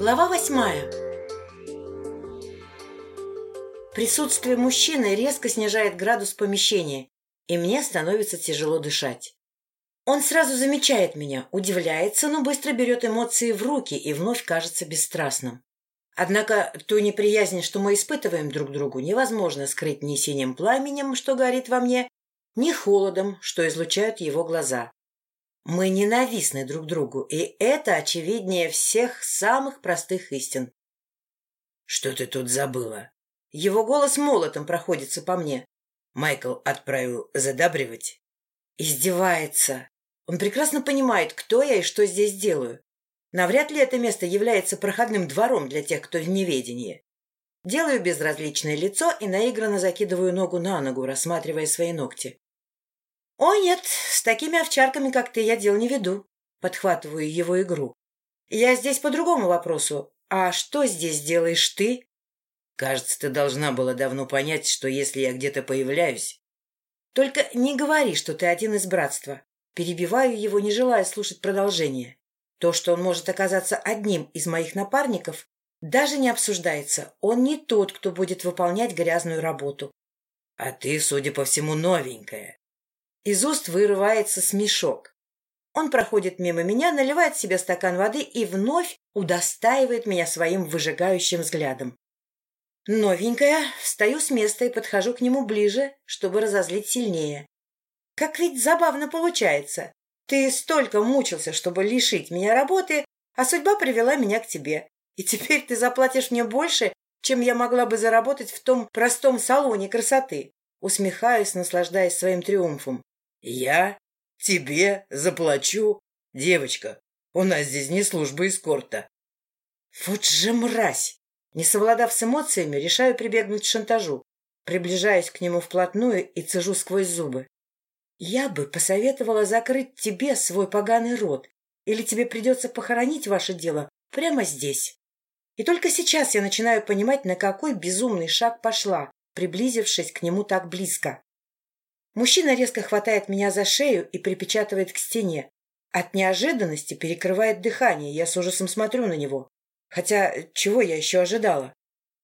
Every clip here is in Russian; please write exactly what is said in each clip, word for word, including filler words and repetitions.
Глава восьмая. Присутствие мужчины резко снижает градус помещения, и мне становится тяжело дышать. Он сразу замечает меня, удивляется, но быстро берет эмоции в руки и вновь кажется бесстрастным. Однако ту неприязнь, что мы испытываем друг другу, невозможно скрыть ни синим пламенем, что горит во мне, ни холодом, что излучают его глаза. Мы ненавистны друг другу, и это очевиднее всех самых простых истин. «Что ты тут забыла?» Его голос молотом проходится по мне. Майкл отправил задабривать. Издевается. Он прекрасно понимает, кто я и что здесь делаю. Навряд ли это место является проходным двором для тех, кто в неведении. Делаю безразличное лицо и наигранно закидываю ногу на ногу, рассматривая свои ногти. «О, нет, с такими овчарками, как ты, я дел не веду», — подхватываю его игру. «Я здесь по другому вопросу. А что здесь делаешь ты?» «Кажется, ты должна была давно понять, что если я где-то появляюсь...» «Только не говори, что ты один из братства». Перебиваю его, не желая слушать продолжение. То, что он может оказаться одним из моих напарников, даже не обсуждается. Он не тот, кто будет выполнять грязную работу. «А ты, судя по всему, новенькая». Из уст вырывается смешок. Он проходит мимо меня, наливает себе стакан воды и вновь удостаивает меня своим выжигающим взглядом. Новенькая, встаю с места и подхожу к нему ближе, чтобы разозлить сильнее. Как ведь забавно получается. Ты столько мучился, чтобы лишить меня работы, а судьба привела меня к тебе. И теперь ты заплатишь мне больше, чем я могла бы заработать в том простом салоне красоты. Усмехаюсь, наслаждаясь своим триумфом. «Я? Тебе? Заплачу? Девочка, у нас здесь не служба эскорта». Вот же мразь! Не совладав с эмоциями, решаю прибегнуть к шантажу. Приближаюсь к нему вплотную и цежу сквозь зубы. Я бы посоветовала закрыть тебе свой поганый рот, или тебе придется похоронить ваше дело прямо здесь. И только сейчас я начинаю понимать, на какой безумный шаг пошла, приблизившись к нему так близко. Мужчина резко хватает меня за шею и припечатывает к стене. От неожиданности перекрывает дыхание, я с ужасом смотрю на него. Хотя, чего я еще ожидала?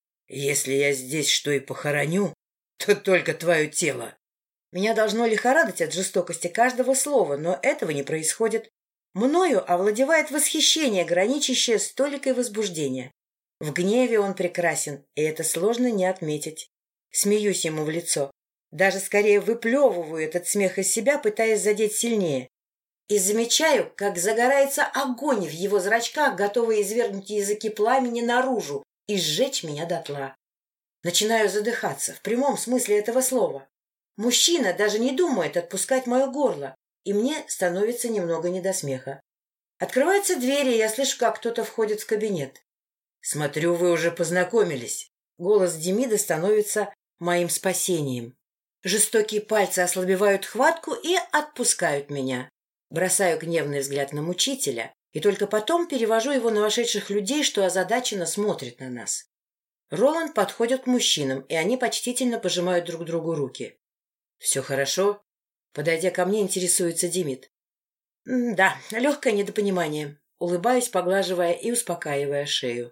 «Если я здесь что и похороню, то только твое тело». Меня должно лихорадить от жестокости каждого слова, но этого не происходит. Мною овладевает восхищение, граничащее с толикой возбуждения. В гневе он прекрасен, и это сложно не отметить. Смеюсь ему в лицо. Даже скорее выплевываю этот смех из себя, пытаясь задеть сильнее. И замечаю, как загорается огонь в его зрачках, готовый извергнуть языки пламени наружу и сжечь меня дотла. Начинаю задыхаться, в прямом смысле этого слова. Мужчина даже не думает отпускать мое горло, и мне становится немного не до смеха. Открывается дверь, и я слышу, как кто-то входит в кабинет. «Смотрю, вы уже познакомились». Голос Демида становится моим спасением. Жестокие пальцы ослабевают хватку и отпускают меня. Бросаю гневный взгляд на мучителя, и только потом перевожу его на вошедших людей, что озадаченно смотрят на нас. Роланд подходит к мужчинам, и они почтительно пожимают друг другу руки. «Все хорошо?» Подойдя ко мне, интересуется Демид. «Да, легкое недопонимание». Улыбаюсь, поглаживая и успокаивая шею.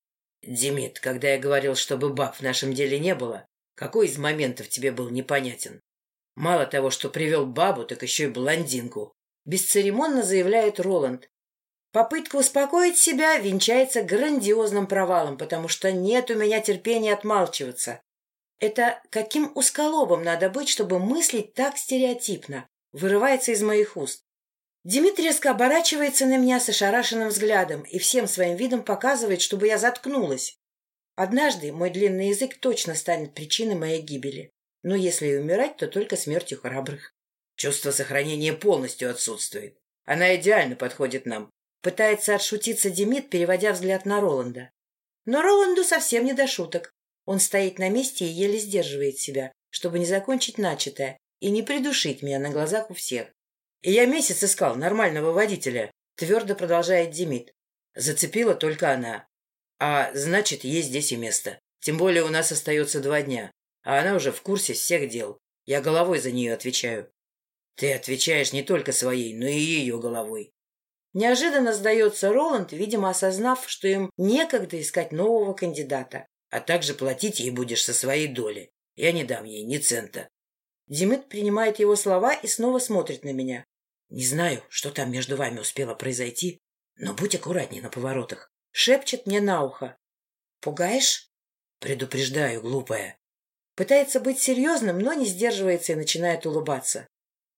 «Демид, когда я говорил, чтобы баб в нашем деле не было, какой из моментов тебе был непонятен? Мало того, что привел бабу, так еще и блондинку». Бесцеремонно заявляет Роланд. Попытка успокоить себя венчается грандиозным провалом, потому что нет у меня терпения отмалчиваться. Это каким узколобым надо быть, чтобы мыслить так стереотипно, вырывается из моих уст. Демид резко оборачивается на меня с ошарашенным взглядом и всем своим видом показывает, чтобы я заткнулась. Однажды мой длинный язык точно станет причиной моей гибели. Но если и умирать, то только смертью храбрых. Чувство сохранения полностью отсутствует. Она идеально подходит нам. Пытается отшутиться Демид, переводя взгляд на Роланда. Но Роланду совсем не до шуток. Он стоит на месте и еле сдерживает себя, чтобы не закончить начатое и не придушить меня на глазах у всех. И я месяц искал нормального водителя, твердо продолжает Демид. Зацепила только она. А значит, есть здесь и место. Тем более у нас остается два дня, а она уже в курсе всех дел. Я головой за нее отвечаю. Ты отвечаешь не только своей, но и ее головой. Неожиданно сдается Роланд, видимо, осознав, что им некогда искать нового кандидата. А также платить ей будешь со своей доли. Я не дам ей ни цента. Димит принимает его слова и снова смотрит на меня. Не знаю, что там между вами успело произойти, но будь аккуратней на поворотах. Шепчет мне на ухо. Пугаешь? Предупреждаю, глупая. Пытается быть серьезным, но не сдерживается и начинает улыбаться.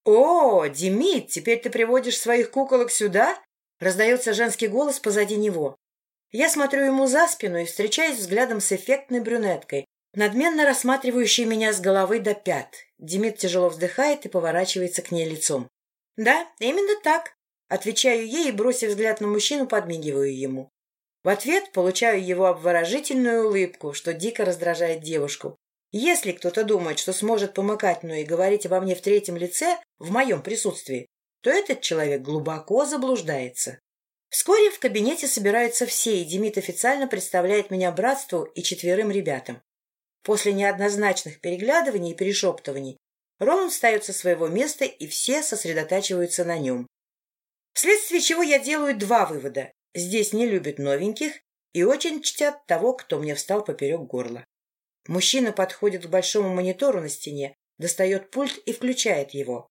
«О, Димит, теперь ты приводишь своих куколок сюда?» Раздается женский голос позади него. Я смотрю ему за спину и встречаюсь взглядом с эффектной брюнеткой, надменно рассматривающей меня с головы до пят. Димит тяжело вздыхает и поворачивается к ней лицом. «Да, именно так», — отвечаю ей и, бросив взгляд на мужчину, подмигиваю ему. В ответ получаю его обворожительную улыбку, что дико раздражает девушку. Если кто-то думает, что сможет помыкать мной и говорить обо мне в третьем лице, в моем присутствии, то этот человек глубоко заблуждается. Вскоре в кабинете собираются все, и Димит официально представляет меня братству и четверым ребятам. После неоднозначных переглядываний и перешептываний Роланд встает со своего места, и все сосредотачиваются на нем. Вследствие чего я делаю два вывода. Здесь не любят новеньких и очень чтят того, кто мне встал поперек горла. Мужчина подходит к большому монитору на стене, достает пульт и включает его.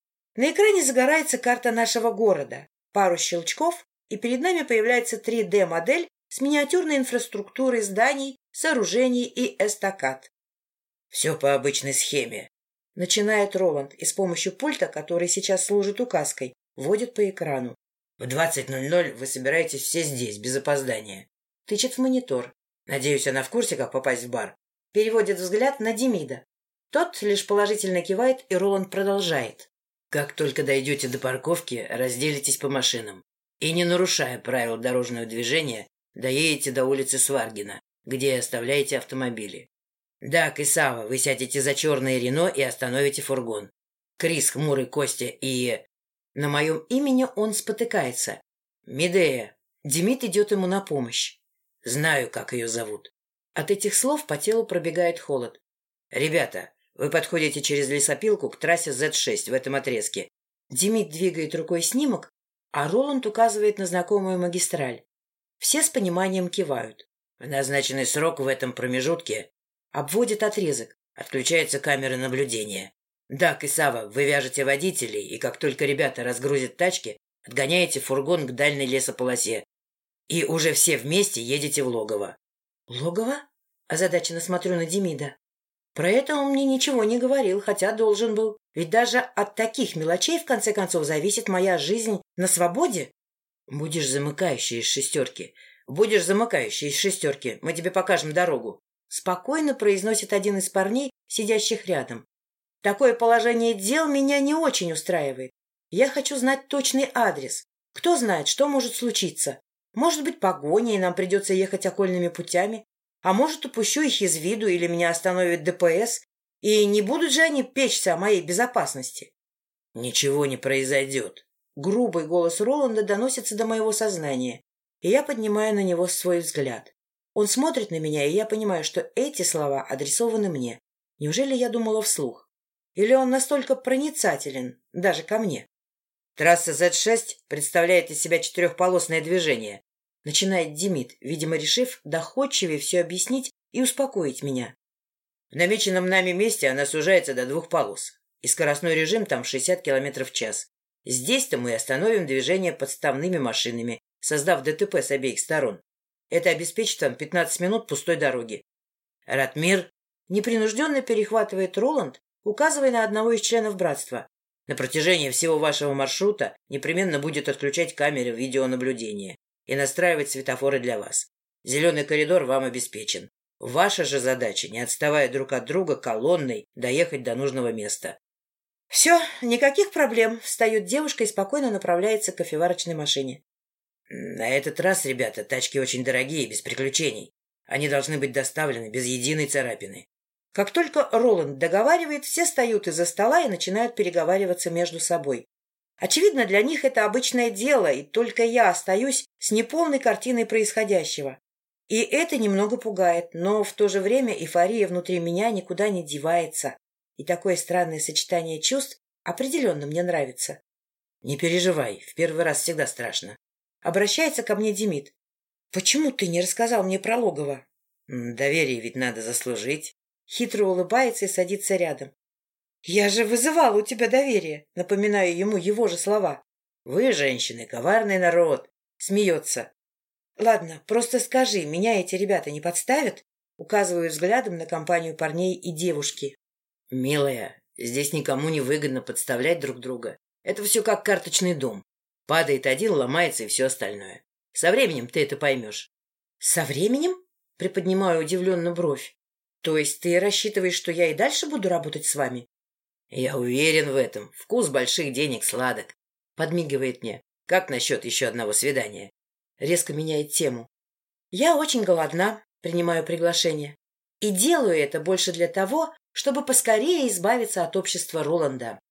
На экране загорается карта нашего города. Пару щелчков, и перед нами появляется три дэ модель с миниатюрной инфраструктурой зданий, сооружений и эстакад. «Все по обычной схеме», — начинает Роланд и с помощью пульта, который сейчас служит указкой, вводит по экрану. «В двадцать ноль ноль вы собираетесь все здесь, без опоздания». Тычет в монитор. «Надеюсь, она в курсе, как попасть в бар?» Переводит взгляд на Демида. Тот лишь положительно кивает, и Роланд продолжает. «Как только дойдете до парковки, разделитесь по машинам. И, не нарушая правил дорожного движения, доедете до улицы Сваргина, где оставляете автомобили. Дак и Сава, вы сядете за черное Рено и остановите фургон. Крис, Хмурый, Костя и...» На моем имени он спотыкается. «Медея». Демид идет ему на помощь. «Знаю, как ее зовут». От этих слов по телу пробегает холод. «Ребята, вы подходите через лесопилку к трассе зет шесть в этом отрезке». Демид двигает рукой снимок, а Роланд указывает на знакомую магистраль. Все с пониманием кивают. В назначенный срок в этом промежутке обводит отрезок. Отключаются камеры наблюдения. Дак и Сава, вы вяжете водителей, и как только ребята разгрузят тачки, отгоняете фургон к дальней лесополосе. И уже все вместе едете в логово. «Логово?» – озадаченно смотрю на Демида. Про это он мне ничего не говорил, хотя должен был. Ведь даже от таких мелочей, в конце концов, зависит моя жизнь на свободе. «Будешь замыкающей из шестерки. Будешь замыкающей из шестерки. Мы тебе покажем дорогу». Спокойно произносит один из парней, сидящих рядом. Такое положение дел меня не очень устраивает. Я хочу знать точный адрес. Кто знает, что может случиться. Может быть, погоня, и нам придется ехать окольными путями. А может, упущу их из виду, или меня остановит дэ пэ эс. И не будут же они печься о моей безопасности. «Ничего не произойдет». Грубый голос Роланда доносится до моего сознания, и я поднимаю на него свой взгляд. Он смотрит на меня, и я понимаю, что эти слова адресованы мне. Неужели я думала вслух? Или он настолько проницателен, даже ко мне? «Трасса зет шесть представляет из себя четырехполосное движение», начинает Демид, видимо, решив доходчивее все объяснить и успокоить меня. «В намеченном нами месте она сужается до двух полос, и скоростной режим там шестьдесят километров в час. Здесь-то мы остановим движение подставными машинами, создав дэ тэ пэ с обеих сторон. Это обеспечит вам пятнадцать минут пустой дороги». «Ратмир», непринужденно перехватывает Роланд, указывая на одного из членов братства. «На протяжении всего вашего маршрута непременно будет отключать камеры видеонаблюдения и настраивать светофоры для вас. Зеленый коридор вам обеспечен. Ваша же задача, не отставая друг от друга, колонной доехать до нужного места». «Все, никаких проблем», — встает девушка и спокойно направляется к кофеварочной машине. «На этот раз, ребята, тачки очень дорогие, без приключений. Они должны быть доставлены без единой царапины». Как только Роланд договаривает, все встают из-за стола и начинают переговариваться между собой. Очевидно, для них это обычное дело, и только я остаюсь с неполной картиной происходящего. И это немного пугает, но в то же время эйфория внутри меня никуда не девается. И такое странное сочетание чувств определенно мне нравится. Не переживай, в первый раз всегда страшно. Обращается ко мне Демид. Почему ты не рассказал мне про логово? Доверие ведь надо заслужить. Хитро улыбается и садится рядом. Я же вызывала у тебя доверие. Напоминаю ему его же слова. Вы, женщины, коварный народ. Смеется. Ладно, просто скажи, меня эти ребята не подставят? Указываю взглядом на компанию парней и девушки. Милая, здесь никому не выгодно подставлять друг друга. Это все как карточный дом. Падает один, ломается и все остальное. Со временем ты это поймешь. Со временем? Приподнимаю удивленно бровь. То есть ты рассчитываешь, что я и дальше буду работать с вами? Я уверен в этом. Вкус больших денег сладок. Подмигивает мне. Как насчет еще одного свидания? Резко меняет тему. Я очень голодна, принимаю приглашение. И делаю это больше для того, чтобы поскорее избавиться от общества Роланда.